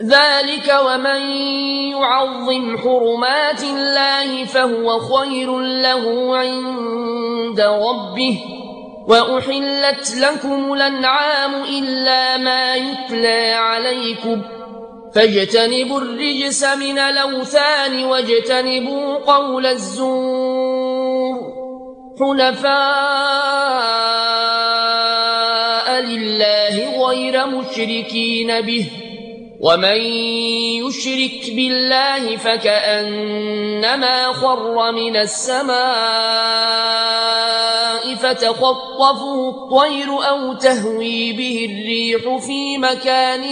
ذلك ومن يعظم حرمات الله فهو خير له عند ربه. وأحلت لكم الأنعام إلا ما يتلى عليكم فاجتنبوا الرجس من الأوثان واجتنبوا قول الزور حنفاء لله غير مشركين به ومن يشرك بالله فكأنما خر من السماء فتخطفه الطير أو تهوي به الريح في مكان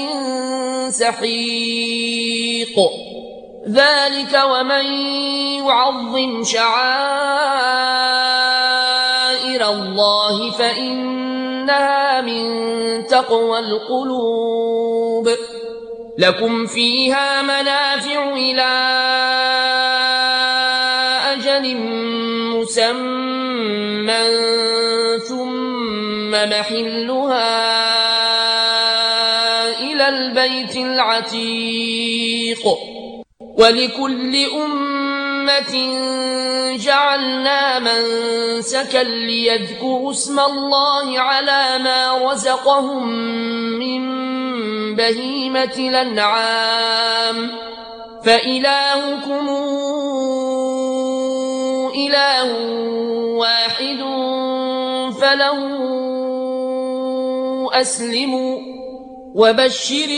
سحيق. ذلك ومن يعظم شعائر الله فإنها من تقوى القلوب. لكم فيها منافع إلى أجل مسمى ثم محلها إلى البيت العتيق. ولكل أمة جعلنا منسكا ليذكروا اسم الله على ما رزقهم من بهيمة الأنعام فإلهكم إله واحد فله أسلموا. وبشر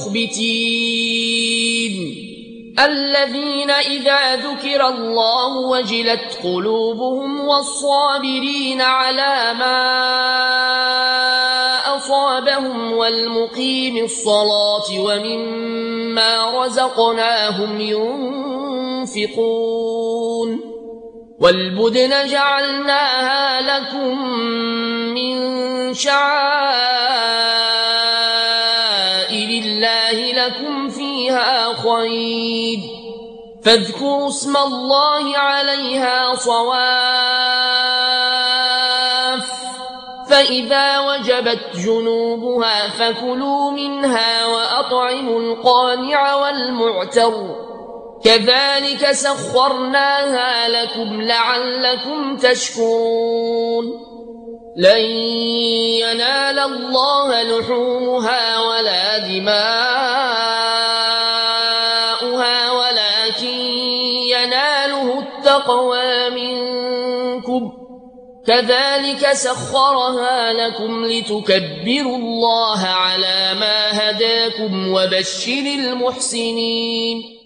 المخبتين الذين إذا ذكر الله وجلت قلوبهم والصابرين على ما أصابهم والمقيم الصلاة ومما رزقناهم ينفقون. والبدن جعلناها لكم من شعائر الله لكم فيها خير فاذكروا اسم الله عليها صواف فإذا وجبت جنوبها فكلوا منها وأطعموا القانع والمعتر كذلك سخرناها لكم لعلكم تشكرون. لن ينال الله لحومها ولا دماؤها ولكن يناله التقوى منكم كذلك سخرها لكم لتكبروا الله على ما هداكم وبشر المحسنين.